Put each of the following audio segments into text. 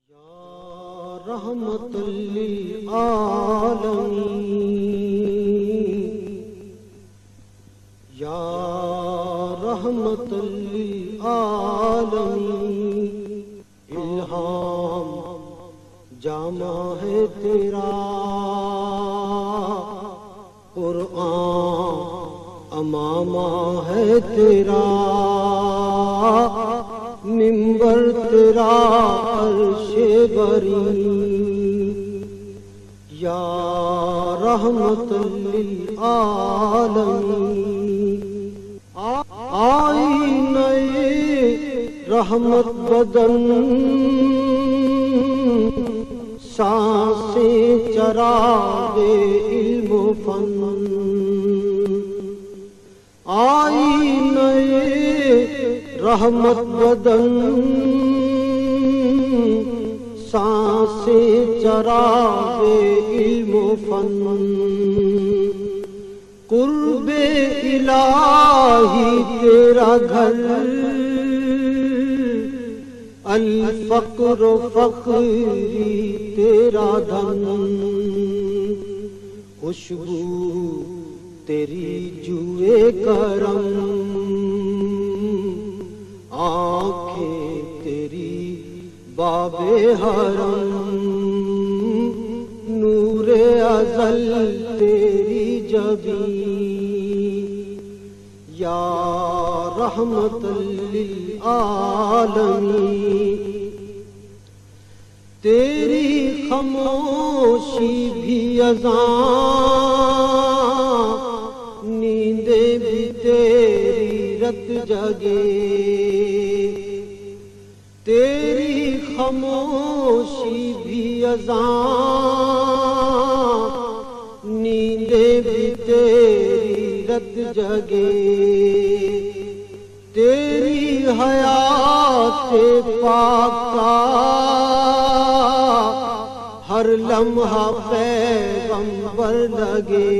یا رحمت للعالمین، یا رحمت للعالمین، الہام جامع ہے تیرا، قرآن امامہ ہے تیرا، منبر تیرا عرش بری، یا رحمت للعالمین، آئینہ رحمت بدن، سانسیں چراغ علم و فن، آئینہ رحمت بدن، سانسیں چراغ علم و فن، قرب الہی تیرا گھر، الفقر و فقری تیرا دھن، خوشبو تیری جوئے کرم، آنکھیں تیری باب حرم، نور ازل تیری جبین، یا رحمت للعالمین، تیری خاموشی بھی اذان، نیندیں بھی تیری رت جگے، تیری خاموشی بھی اذان، نیندیں بھی تیری رت جگے، تیری حیات پاک کا ہر لمحہ پیغمبر لگے،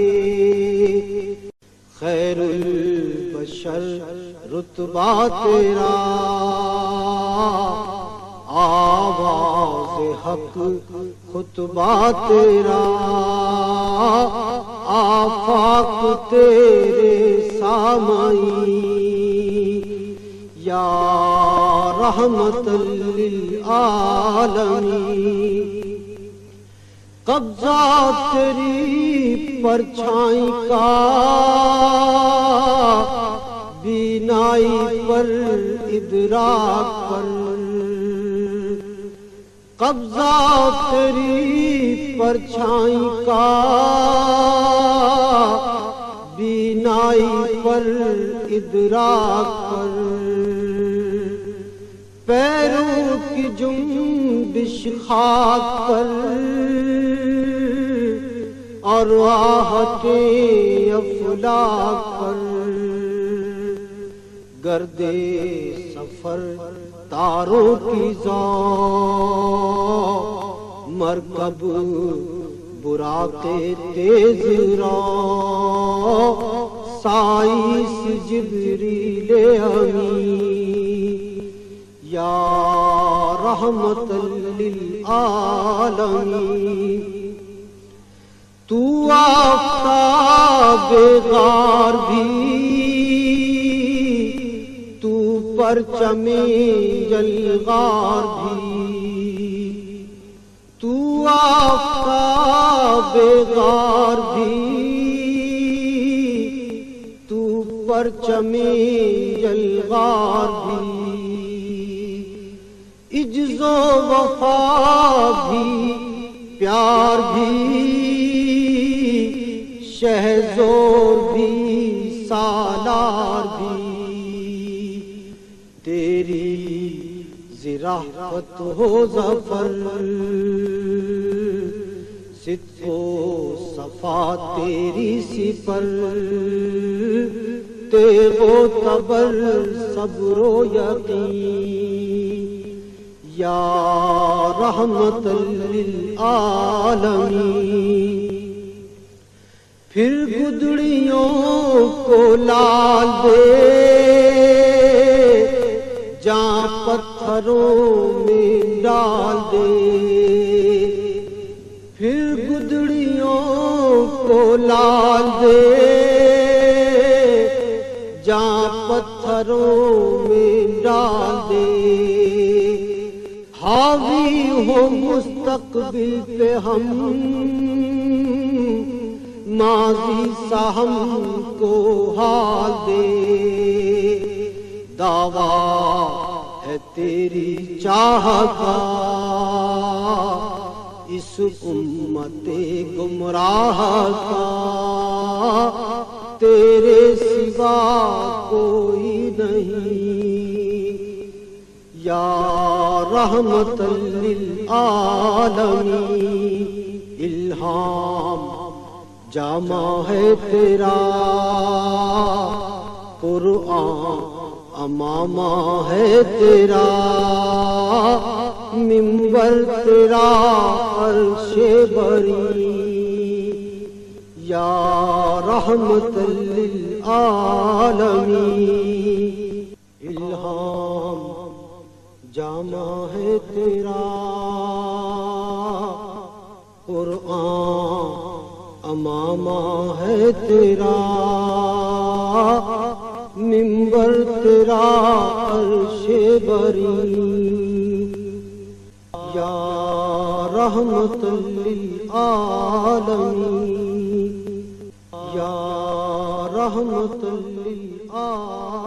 خیر البشر رتبہ تیرا، آواز حق خطبہ تیرا، آفاق تیرے سامعین، یا رحمت للعالمین، قبضہ تیری پرچھائی کا بینائی پر ادراک پر، قبضہ تیری پرچھائی کا بینائی پر ادراک پر، پیروں کی جنبش خاک پر، اور آہت افلاک پر، گرد سفر تاروں کی ذوق، مرکب براق تیز رو، سائس جبریل امین، یا رحمت للعالمین، تو آفتاب غار بھی، تو پرچم جلغار بھی، تو آفتاب غار بھی، تو پرچم جلغار بھی، عجز و وفا بھی، پیار بھی، شہزور بھی، سالار بھی، تیری ذرافت ہو ظفر، صدق و صفا تیری سپر، تیغ و تبر صبر و یقین، یا رحمت للعالمین، پھر گدڑیوں کو لال دے، جہاں پتھر پتھروں میں ڈال دے، پھر گدڑیوں کو لال دے، جہاں پتھروں میں ڈال دے، حاوی ہو مستقبل پہ ہم، ماضی سا ہم کو حال دے، دعویٰ ہے تیری چاہت کا اس امت گمراہ کا، تیرے سوا کوئی نہیں، یا رحمت للعالمین، الہام جامع ہے تیرا، قرآن امامہ ہے تیرا، منبر تیرا عرش بری، یا رحمت للعالمین، الہام جامع ہے تیرا، قرآن امامہ ہے تیرا، منبر تیرا عرش بری، یا رحمت للعالمین، یا رحمت للعالمین۔